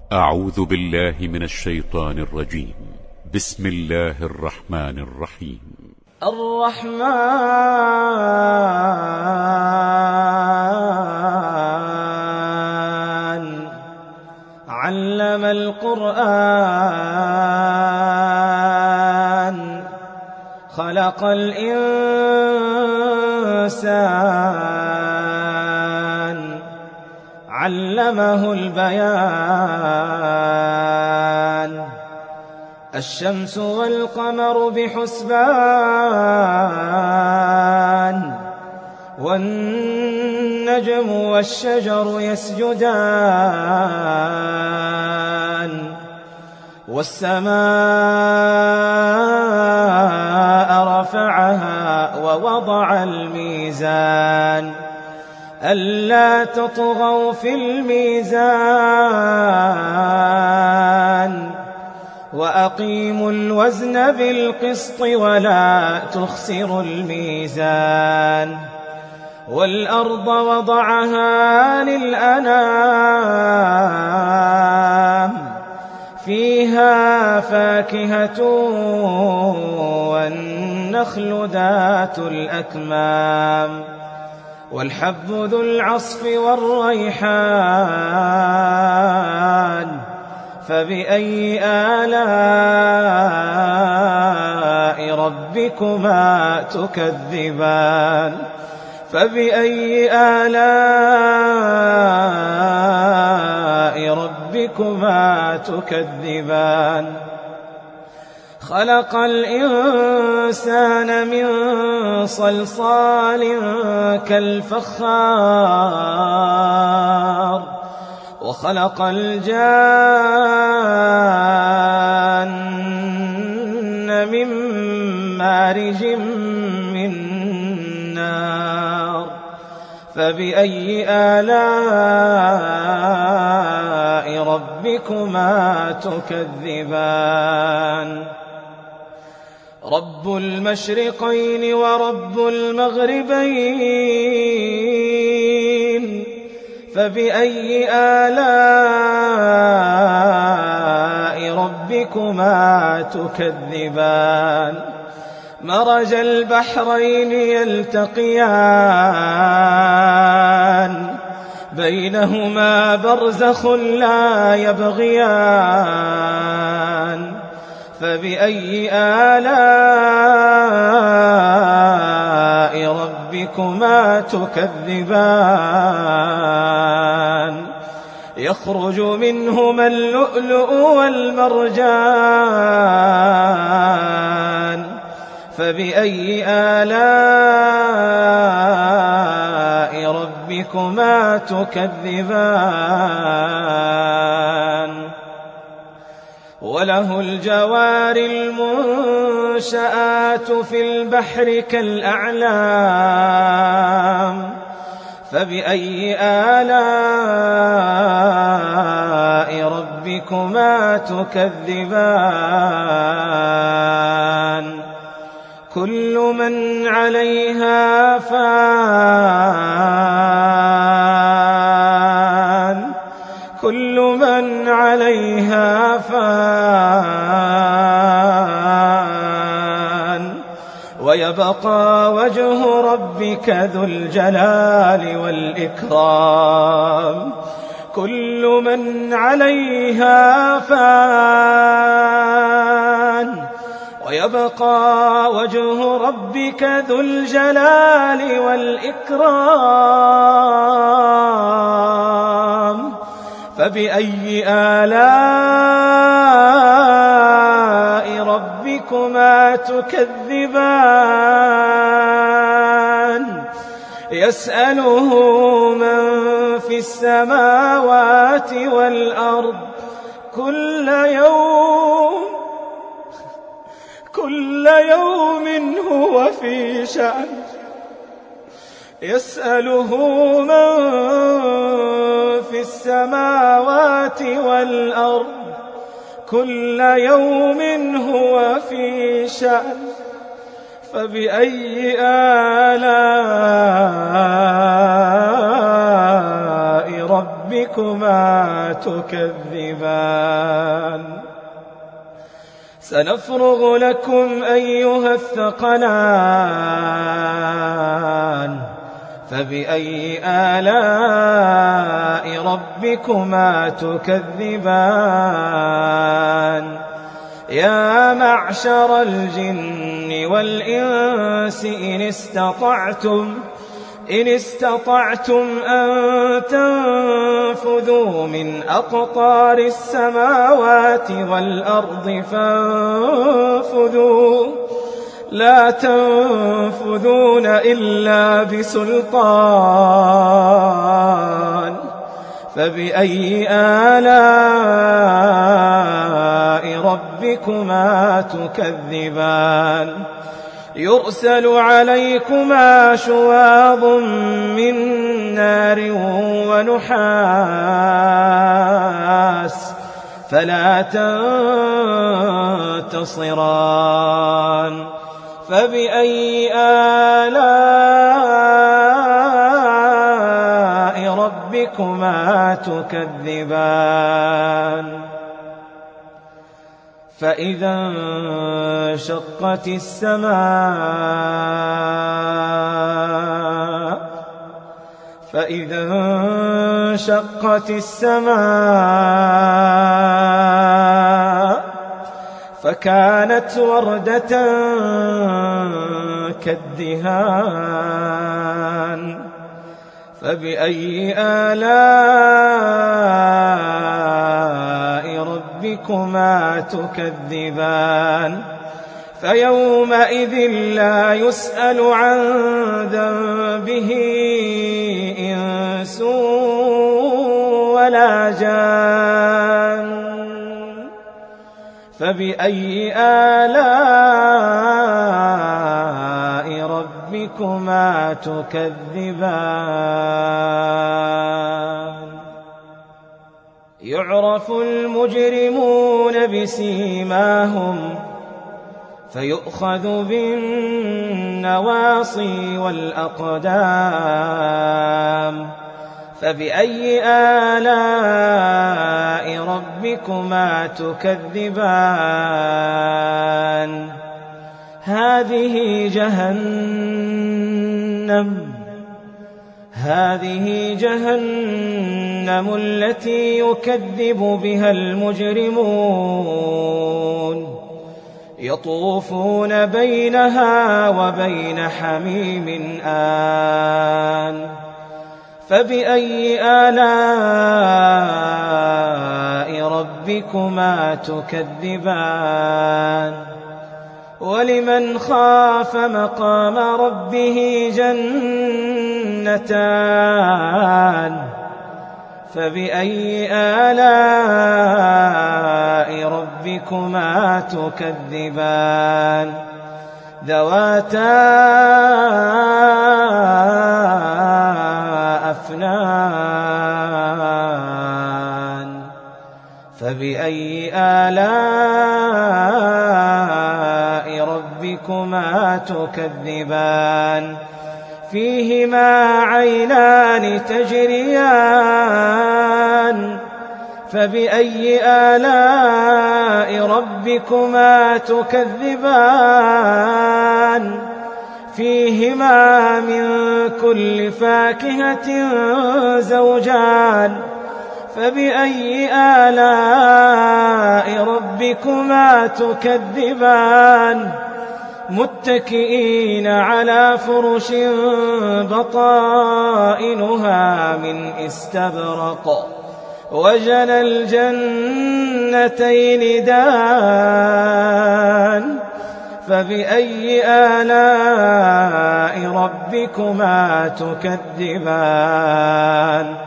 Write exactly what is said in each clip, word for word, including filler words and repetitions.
أعوذ بالله من الشيطان الرجيم. بسم الله الرحمن الرحيم. الرحمن علم القرآن خلق الإنسان علمه البيان. الشمس والقمر بحسبان والنجم والشجر يسجدان والسماء رفعها ووضع الميزان ألا تطغوا في الميزان وأقيموا الوزن بالقسط ولا تخسروا الميزان. والأرض وضعها للأنام فيها فاكهة والنخل ذات الأكمام والحب ذو العصف والريحان فبأي آلاء ربكما تكذبان فبأي آلاء ربكما تكذبان. خلق الإنسان من صلصال كالفخار وخلق الجان من مارج من نار فبأي آلاء ربكما تكذبان. رب المشرقين ورب المغربين فبأي آلاء ربكما تكذبان. مرج البحرين يلتقيان بينهما برزخ لا يبغيان فبأي آلاء ربكما تكذبان. يخرج منهما اللؤلؤ والمرجان فبأي آلاء ربكما تكذبان. وله الجوار المنشآت في البحر كالأعلام فبأي آلاء ربكما تكذبان. كل من عليها فان كل من عليها فان ويبقى وجه ربك ذو الجلال والإكرام. كل من عليها فان ويبقى وجه ربك ذو الجلال والإكرام فبأي آلاء ربكما تكذبان. يسأله من في السماوات والأرض كل يوم كل يوم هو في شأن. يسأله من في السماوات والأرض كل يوم هو في شأن فبأي آلاء ربكما ربكما تكذبان سنفرغ لكم أيها الثقلان فبأي آلاء ربكما تكذبان يا معشر الجن والإنس إن استطعتم إن استطعتم أن تنفذوا من أقطار السماوات والأرض فانفذوا لا تنفذون إلا بسلطان فبأي آلاء ربكما تكذبان يرسل عليكما شواظ من نار ونحاس فلا تنتصران فبأي آلاء ربكما تكذبان فإذا انشقت السماء فإذا انشقت السماء فكانت وردة كالدهان فبأي آلاء ربكما تكذبان فيومئذ لا يسأل عن ذنبه إنس ولا جان فبأي آلاء ربكما تكذبان يعرف المجرمون بسيماهم فيؤخذ بالنواصي والأقدام فبأي آلاء ربكما تكذبان هذه جهنم هذه جهنم التي يكذب بها المجرمون يطوفون بينها وبين حميم آن فبأي آلاء ربكما تكذبان ولمن خاف مقام ربه جنتان فبأي آلاء ربكما تكذبان ذواتا أفنان فبأي آلاء ربكما تكذبان فيهما عينان تجريان فبأي آلاء ربكما تكذبان فيهما من كل فاكهة زوجان فبأي آلاء ربكما تكذبان متكئين على فرش بطائنها من استبرق وجنى الجنتين دان فبأي آلاء ربكما تكذبان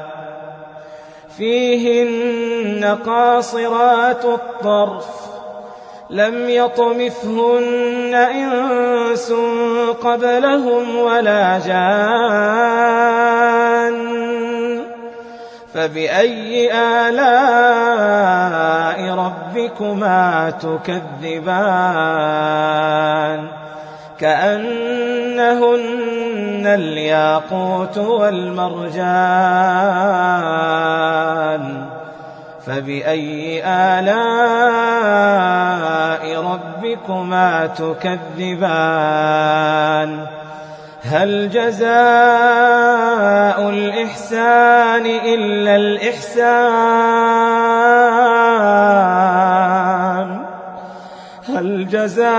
فيهن قاصرات الطرف لم يطمثهن إنس قبلهم ولا جان فبأي آلاء ربكما تكذبان كأنهن الياقوت والمرجان فبأي آلاء ربكما تكذبان هل جزاء الإحسان إلا الإحسان هل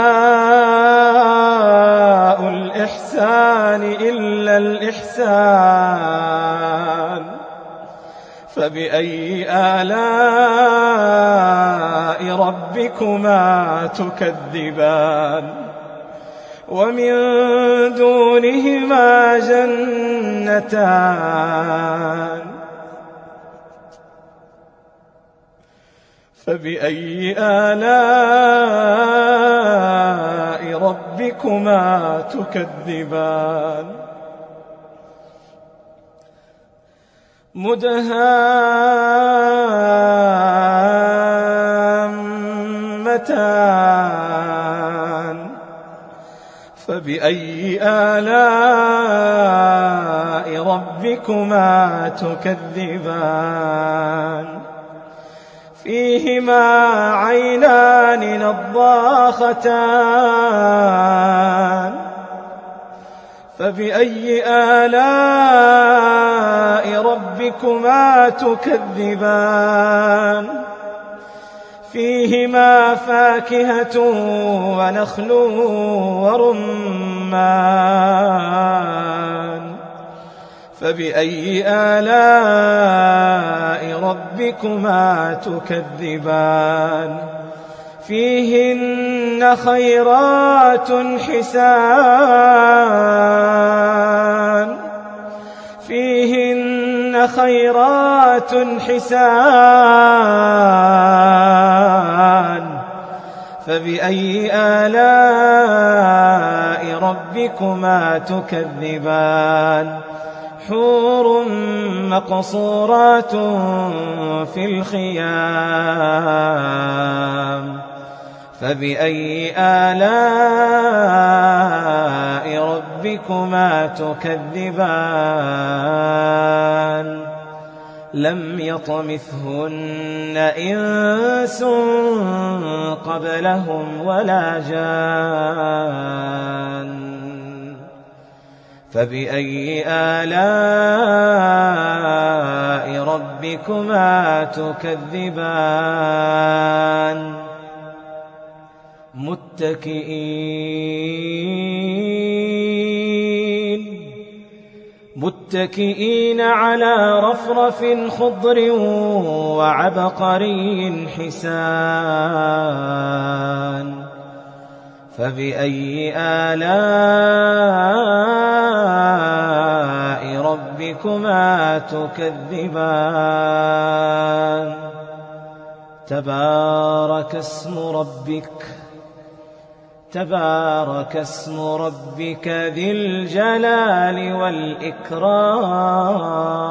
جزاء الإحسان إلا الإحسان فبأي آلاء ربكما تكذبان ومن دونهما جنتان فبأي آلاء ربكما تكذبان مدهامتان فبأي آلاء ربكما تكذبان فيهما عينان نضاختان فبأي آلاء ربكما تكذبان فيهما فاكهة ونخل ورمان فبأي آلاء ربكما تكذبان فيهن خيرات حسان فيهن خيرات حسان فبأي آلاء ربكما تكذبان حور مقصورات في الخيام فبأي آلاء ربكما تكذبان لم يطمثهن إنس قبلهم ولا جان فبأي آلاء ربكما تكذبان متكئين متكئين على رفرف خضر وعبقري حسان فبأي آلاء ربكما تكذبان تبارك اسم ربك تبارك اسم ربك ذي الجلال والإكرام